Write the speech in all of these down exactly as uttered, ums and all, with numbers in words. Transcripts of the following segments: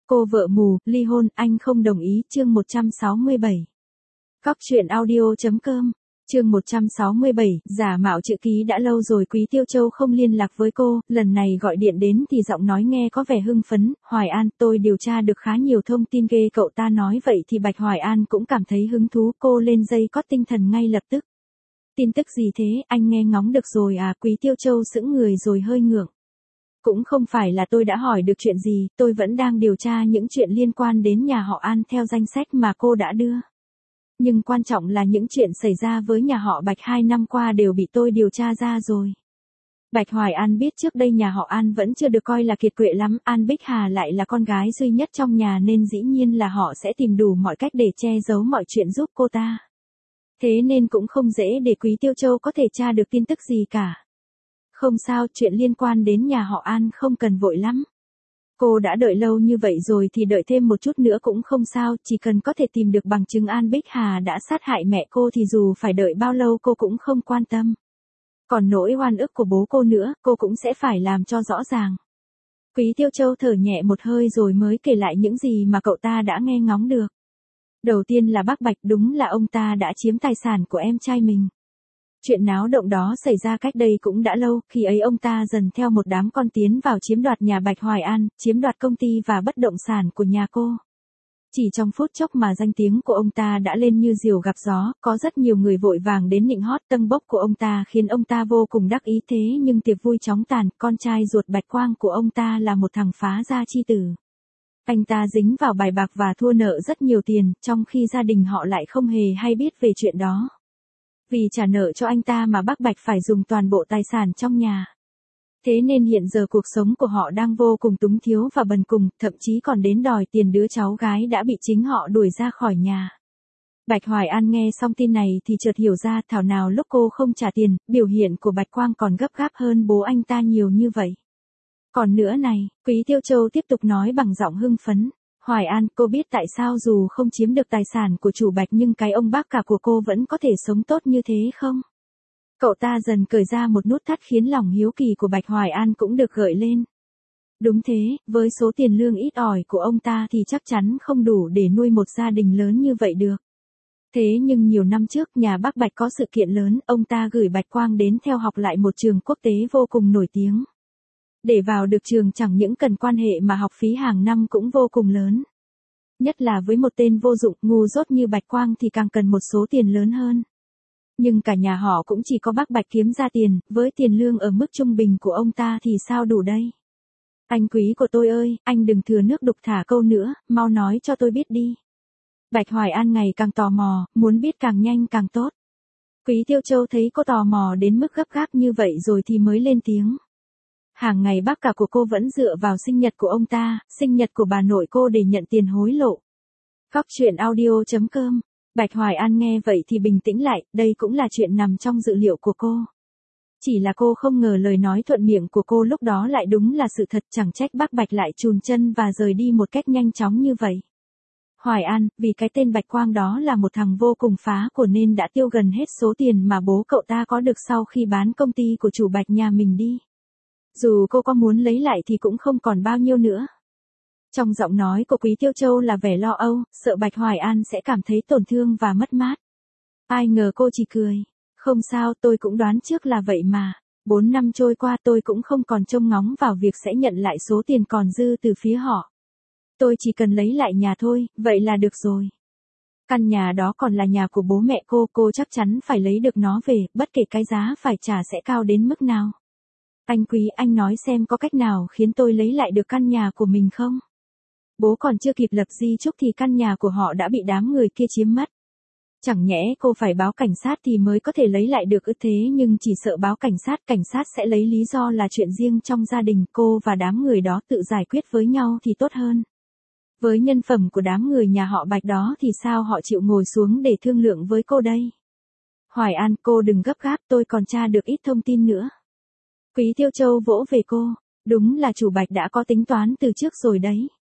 Cô vợ mù, ly hôn, anh không đồng ý, chương một trăm sáu mươi bảy. Góc truyện audio.com, chương một trăm sáu mươi bảy, giả mạo chữ ký đã lâu rồi Quý Tiêu Châu không liên lạc với cô, lần này gọi điện đến thì giọng nói nghe có vẻ hưng phấn, Hoài An, tôi điều tra được khá nhiều thông tin ghê, cậu ta nói vậy thì Bạch Hoài An cũng cảm thấy hứng thú, cô lên dây cót tinh thần ngay lập tức. Tin tức gì thế, anh nghe ngóng được rồi à? Quý Tiêu Châu sững người rồi hơi ngượng. Cũng không phải là tôi đã hỏi được chuyện gì, tôi vẫn đang điều tra những chuyện liên quan đến nhà họ An theo danh sách mà cô đã đưa. Nhưng quan trọng là những chuyện xảy ra với nhà họ Bạch hai năm qua đều bị tôi điều tra ra rồi. Bạch Hoài An biết trước đây nhà họ An vẫn chưa được coi là kiệt quệ lắm, An Bích Hà lại là con gái duy nhất trong nhà nên dĩ nhiên là họ sẽ tìm đủ mọi cách để che giấu mọi chuyện giúp cô ta. Thế nên cũng không dễ để Quý Tiêu Châu có thể tra được tin tức gì cả. Không sao, chuyện liên quan đến nhà họ An không cần vội lắm. Cô đã đợi lâu như vậy rồi thì đợi thêm một chút nữa cũng không sao, chỉ cần có thể tìm được bằng chứng An Bích Hà đã sát hại mẹ cô thì dù phải đợi bao lâu cô cũng không quan tâm. Còn nỗi oan ức của bố cô nữa, cô cũng sẽ phải làm cho rõ ràng. Quý Tiêu Châu thở nhẹ một hơi rồi mới kể lại những gì mà cậu ta đã nghe ngóng được. Đầu tiên là bác Bạch, đúng là ông ta đã chiếm tài sản của em trai mình. Chuyện náo động đó xảy ra cách đây cũng đã lâu, khi ấy ông ta dần theo một đám con tiến vào chiếm đoạt nhà Bạch Hoài An, chiếm đoạt công ty và bất động sản của nhà cô. Chỉ trong phút chốc mà danh tiếng của ông ta đã lên như diều gặp gió, có rất nhiều người vội vàng đến nịnh hót tâng bốc của ông ta khiến ông ta vô cùng đắc ý, thế nhưng tiệc vui chóng tàn, con trai ruột Bạch Quang của ông ta là một thằng phá gia chi tử. Anh ta dính vào bài bạc và thua nợ rất nhiều tiền, trong khi gia đình họ lại không hề hay biết về chuyện đó. Vì trả nợ cho anh ta mà bác Bạch phải dùng toàn bộ tài sản trong nhà. Thế nên hiện giờ cuộc sống của họ đang vô cùng túng thiếu và bần cùng, thậm chí còn đến đòi tiền đứa cháu gái đã bị chính họ đuổi ra khỏi nhà. Bạch Hoài An nghe xong tin này thì chợt hiểu ra thảo nào lúc cô không trả tiền, biểu hiện của Bạch Quang còn gấp gáp hơn bố anh ta nhiều như vậy. Còn nữa này, Quý Tiêu Châu tiếp tục nói bằng giọng hưng phấn. Hoài An, cô biết tại sao dù không chiếm được tài sản của chủ Bạch nhưng cái ông bác cả của cô vẫn có thể sống tốt như thế không? Cậu ta dần cởi ra một nút thắt khiến lòng hiếu kỳ của Bạch Hoài An cũng được gợi lên. Đúng thế, với số tiền lương ít ỏi của ông ta thì chắc chắn không đủ để nuôi một gia đình lớn như vậy được. Thế nhưng nhiều năm trước nhà bác Bạch có sự kiện lớn, ông ta gửi Bạch Quang đến theo học lại một trường quốc tế vô cùng nổi tiếng. Để vào được trường chẳng những cần quan hệ mà học phí hàng năm cũng vô cùng lớn. Nhất là với một tên vô dụng ngu dốt như Bạch Quang thì càng cần một số tiền lớn hơn. Nhưng cả nhà họ cũng chỉ có bác Bạch kiếm ra tiền, với tiền lương ở mức trung bình của ông ta thì sao đủ đây? Anh quý của tôi ơi, anh đừng thừa nước đục thả câu nữa, mau nói cho tôi biết đi. Bạch Hoài An ngày càng tò mò, muốn biết càng nhanh càng tốt. Quý Tiêu Châu thấy cô tò mò đến mức gấp gáp như vậy rồi thì mới lên tiếng. Hàng ngày bác cả của cô vẫn dựa vào sinh nhật của ông ta, sinh nhật của bà nội cô để nhận tiền hối lộ. Góc truyện audio.com, Bạch Hoài An nghe vậy thì bình tĩnh lại, đây cũng là chuyện nằm trong dự liệu của cô. Chỉ là cô không ngờ lời nói thuận miệng của cô lúc đó lại đúng là sự thật, chẳng trách bác Bạch lại chùn chân và rời đi một cách nhanh chóng như vậy. Hoài An, vì cái tên Bạch Quang đó là một thằng vô cùng phá của nên đã tiêu gần hết số tiền mà bố cậu ta có được sau khi bán công ty của chủ Bạch nhà mình đi. Dù cô có muốn lấy lại thì cũng không còn bao nhiêu nữa. Trong giọng nói của Quý Tiêu Châu là vẻ lo âu, sợ Bạch Hoài An sẽ cảm thấy tổn thương và mất mát. Ai ngờ cô chỉ cười. Không sao, tôi cũng đoán trước là vậy mà. Bốn năm trôi qua tôi cũng không còn trông ngóng vào việc sẽ nhận lại số tiền còn dư từ phía họ. Tôi chỉ cần lấy lại nhà thôi, vậy là được rồi. Căn nhà đó còn là nhà của bố mẹ cô, cô chắc chắn phải lấy được nó về, bất kể cái giá phải trả sẽ cao đến mức nào. Anh Quý, anh nói xem có cách nào khiến tôi lấy lại được căn nhà của mình không? Bố còn chưa kịp lập di chúc thì căn nhà của họ đã bị đám người kia chiếm mất. Chẳng nhẽ cô phải báo cảnh sát thì mới có thể lấy lại được ư? Thế nhưng chỉ sợ báo cảnh sát, cảnh sát sẽ lấy lý do là chuyện riêng trong gia đình, cô và đám người đó tự giải quyết với nhau thì tốt hơn. Với nhân phẩm của đám người nhà họ Bạch đó thì sao họ chịu ngồi xuống để thương lượng với cô đây? Hoài An, cô đừng gấp gáp, tôi còn tra được ít thông tin nữa. Quý Tiêu Châu vỗ về cô, đúng là chủ Bạch đã có tính toán từ trước rồi đấy.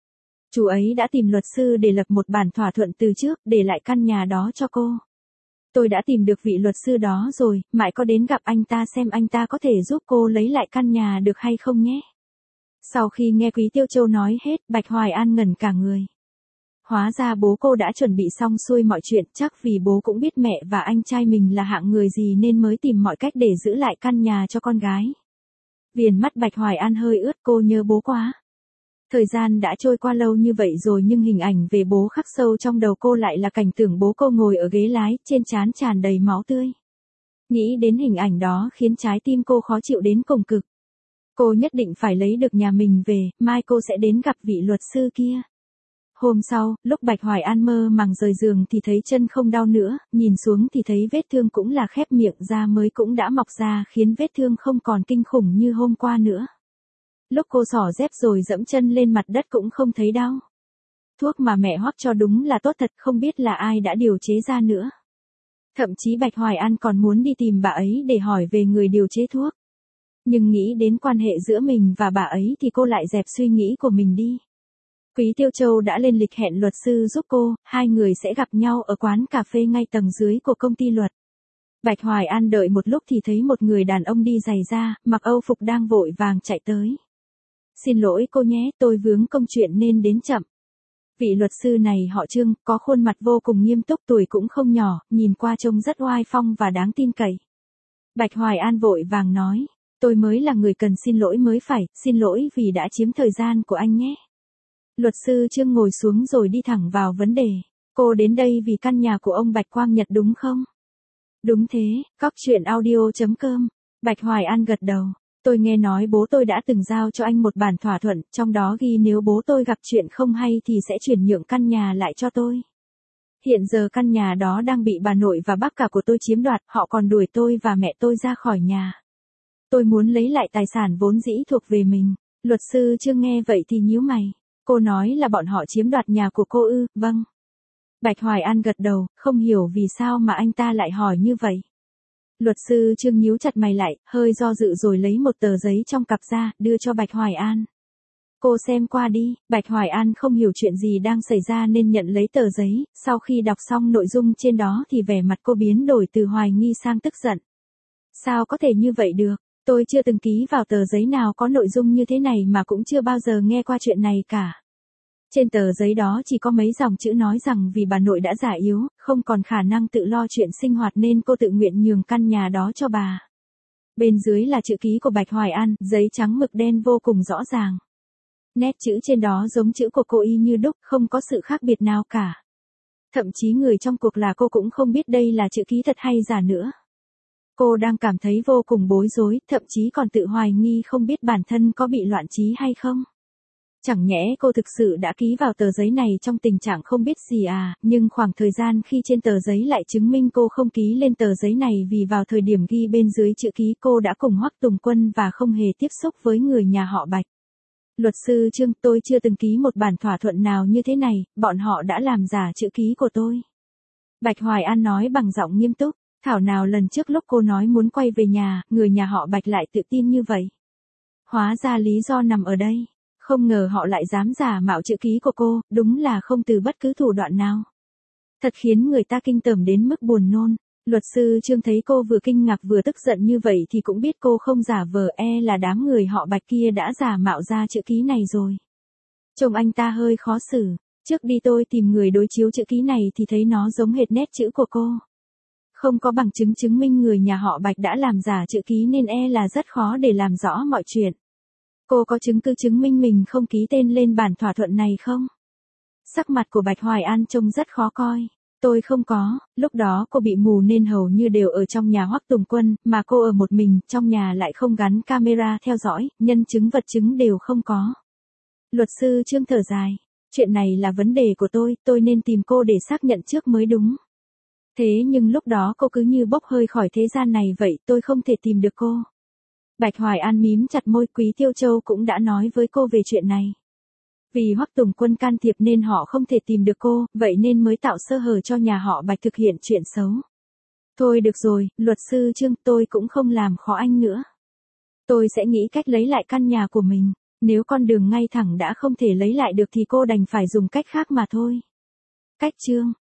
Chú ấy đã tìm luật sư để lập một bản thỏa thuận từ trước, để lại căn nhà đó cho cô. Tôi đã tìm được vị luật sư đó rồi, mãi có đến gặp anh ta xem anh ta có thể giúp cô lấy lại căn nhà được hay không nhé. Sau khi nghe Quý Tiêu Châu nói hết, Bạch Hoài An ngẩn cả người. Hóa ra bố cô đã chuẩn bị xong xuôi mọi chuyện, chắc vì bố cũng biết mẹ và anh trai mình là hạng người gì nên mới tìm mọi cách để giữ lại căn nhà cho con gái. Viền mắt Bạch Hoài An hơi ướt, cô nhớ bố quá. Thời gian đã trôi qua lâu như vậy rồi nhưng hình ảnh về bố khắc sâu trong đầu cô lại là cảnh tượng bố cô ngồi ở ghế lái, trên trán tràn đầy máu tươi. Nghĩ đến hình ảnh đó khiến trái tim cô khó chịu đến cùng cực. Cô nhất định phải lấy được nhà mình về, mai cô sẽ đến gặp vị luật sư kia. Hôm sau, lúc Bạch Hoài An mơ màng rời giường thì thấy chân không đau nữa, nhìn xuống thì thấy vết thương cũng là khép miệng da mới cũng đã mọc ra khiến vết thương không còn kinh khủng như hôm qua nữa. Lúc cô xỏ dép rồi dẫm chân lên mặt đất cũng không thấy đau. Thuốc mà mẹ hót cho đúng là tốt thật, không biết là ai đã điều chế ra nữa. Thậm chí Bạch Hoài An còn muốn đi tìm bà ấy để hỏi về người điều chế thuốc. Nhưng nghĩ đến quan hệ giữa mình và bà ấy thì cô lại dẹp suy nghĩ của mình đi. Quý Tiêu Châu đã lên lịch hẹn luật sư giúp cô, hai người sẽ gặp nhau ở quán cà phê ngay tầng dưới của công ty luật. Bạch Hoài An đợi một lúc thì thấy một người đàn ông đi giày da, mặc âu phục đang vội vàng chạy tới. Xin lỗi cô nhé, tôi vướng công chuyện nên đến chậm. Vị luật sư này họ Trương, có khuôn mặt vô cùng nghiêm túc, tuổi cũng không nhỏ, nhìn qua trông rất oai phong và đáng tin cậy. Bạch Hoài An vội vàng nói, tôi mới là người cần xin lỗi mới phải, xin lỗi vì đã chiếm thời gian của anh nhé. Luật sư Trương ngồi xuống rồi đi thẳng vào vấn đề. Cô đến đây vì căn nhà của ông Bạch Quang Nhật đúng không? Đúng thế, cóc truyện audio chấm com. Bạch Hoài An gật đầu. Tôi nghe nói bố tôi đã từng giao cho anh một bản thỏa thuận, trong đó ghi nếu bố tôi gặp chuyện không hay thì sẽ chuyển nhượng căn nhà lại cho tôi. Hiện giờ căn nhà đó đang bị bà nội và bác cả của tôi chiếm đoạt, họ còn đuổi tôi và mẹ tôi ra khỏi nhà. Tôi muốn lấy lại tài sản vốn dĩ thuộc về mình. Luật sư Trương nghe vậy thì nhíu mày. Cô nói là bọn họ chiếm đoạt nhà của cô ư? Vâng. Bạch Hoài An gật đầu, không hiểu vì sao mà anh ta lại hỏi như vậy. Luật sư Trương nhíu chặt mày lại, hơi do dự rồi lấy một tờ giấy trong cặp ra, đưa cho Bạch Hoài An. Cô xem qua đi. Bạch Hoài An không hiểu chuyện gì đang xảy ra nên nhận lấy tờ giấy, sau khi đọc xong nội dung trên đó thì vẻ mặt cô biến đổi từ hoài nghi sang tức giận. Sao có thể như vậy được? Tôi chưa từng ký vào tờ giấy nào có nội dung như thế này mà cũng chưa bao giờ nghe qua chuyện này cả. Trên tờ giấy đó chỉ có mấy dòng chữ nói rằng vì bà nội đã già yếu, không còn khả năng tự lo chuyện sinh hoạt nên cô tự nguyện nhường căn nhà đó cho bà. Bên dưới là chữ ký của Bạch Hoài An, giấy trắng mực đen vô cùng rõ ràng. Nét chữ trên đó giống chữ của cô y như đúc, không có sự khác biệt nào cả. Thậm chí người trong cuộc là cô cũng không biết đây là chữ ký thật hay giả nữa. Cô đang cảm thấy vô cùng bối rối, thậm chí còn tự hoài nghi không biết bản thân có bị loạn trí hay không. Chẳng nhẽ cô thực sự đã ký vào tờ giấy này trong tình trạng không biết gì à, nhưng khoảng thời gian khi trên tờ giấy lại chứng minh cô không ký lên tờ giấy này vì vào thời điểm ghi bên dưới chữ ký cô đã cùng Hoắc Tùng Quân và không hề tiếp xúc với người nhà họ Bạch. Luật sư Trương, tôi chưa từng ký một bản thỏa thuận nào như thế này, bọn họ đã làm giả chữ ký của tôi. Bạch Hoài An nói bằng giọng nghiêm túc. Thảo nào lần trước lúc cô nói muốn quay về nhà, người nhà họ Bạch lại tự tin như vậy. Hóa ra lý do nằm ở đây. Không ngờ họ lại dám giả mạo chữ ký của cô, đúng là không từ bất cứ thủ đoạn nào. Thật khiến người ta kinh tởm đến mức buồn nôn. Luật sư Trương thấy cô vừa kinh ngạc vừa tức giận như vậy thì cũng biết cô không giả vờ, e là đám người họ Bạch kia đã giả mạo ra chữ ký này rồi. Trông anh ta hơi khó xử. Trước đi tôi tìm người đối chiếu chữ ký này thì thấy nó giống hệt nét chữ của cô. Không có bằng chứng chứng minh người nhà họ Bạch đã làm giả chữ ký nên e là rất khó để làm rõ mọi chuyện. Cô có chứng cứ chứng minh mình không ký tên lên bản thỏa thuận này không? Sắc mặt của Bạch Hoài An trông rất khó coi. Tôi không có, lúc đó cô bị mù nên hầu như đều ở trong nhà Hoắc Tùng Quân, mà cô ở một mình, trong nhà lại không gắn camera theo dõi, nhân chứng vật chứng đều không có. Luật sư Trương thở dài. Chuyện này là vấn đề của tôi, tôi nên tìm cô để xác nhận trước mới đúng. Thế nhưng lúc đó cô cứ như bốc hơi khỏi thế gian này vậy, tôi không thể tìm được cô. Bạch Hoài An mím chặt môi, Quý Tiêu Châu cũng đã nói với cô về chuyện này. Vì Hoắc Tùng Quân can thiệp nên họ không thể tìm được cô, vậy nên mới tạo sơ hở cho nhà họ Bạch thực hiện chuyện xấu. Thôi được rồi, luật sư Trương, tôi cũng không làm khó anh nữa. Tôi sẽ nghĩ cách lấy lại căn nhà của mình, nếu con đường ngay thẳng đã không thể lấy lại được thì cô đành phải dùng cách khác mà thôi. Cách Trương.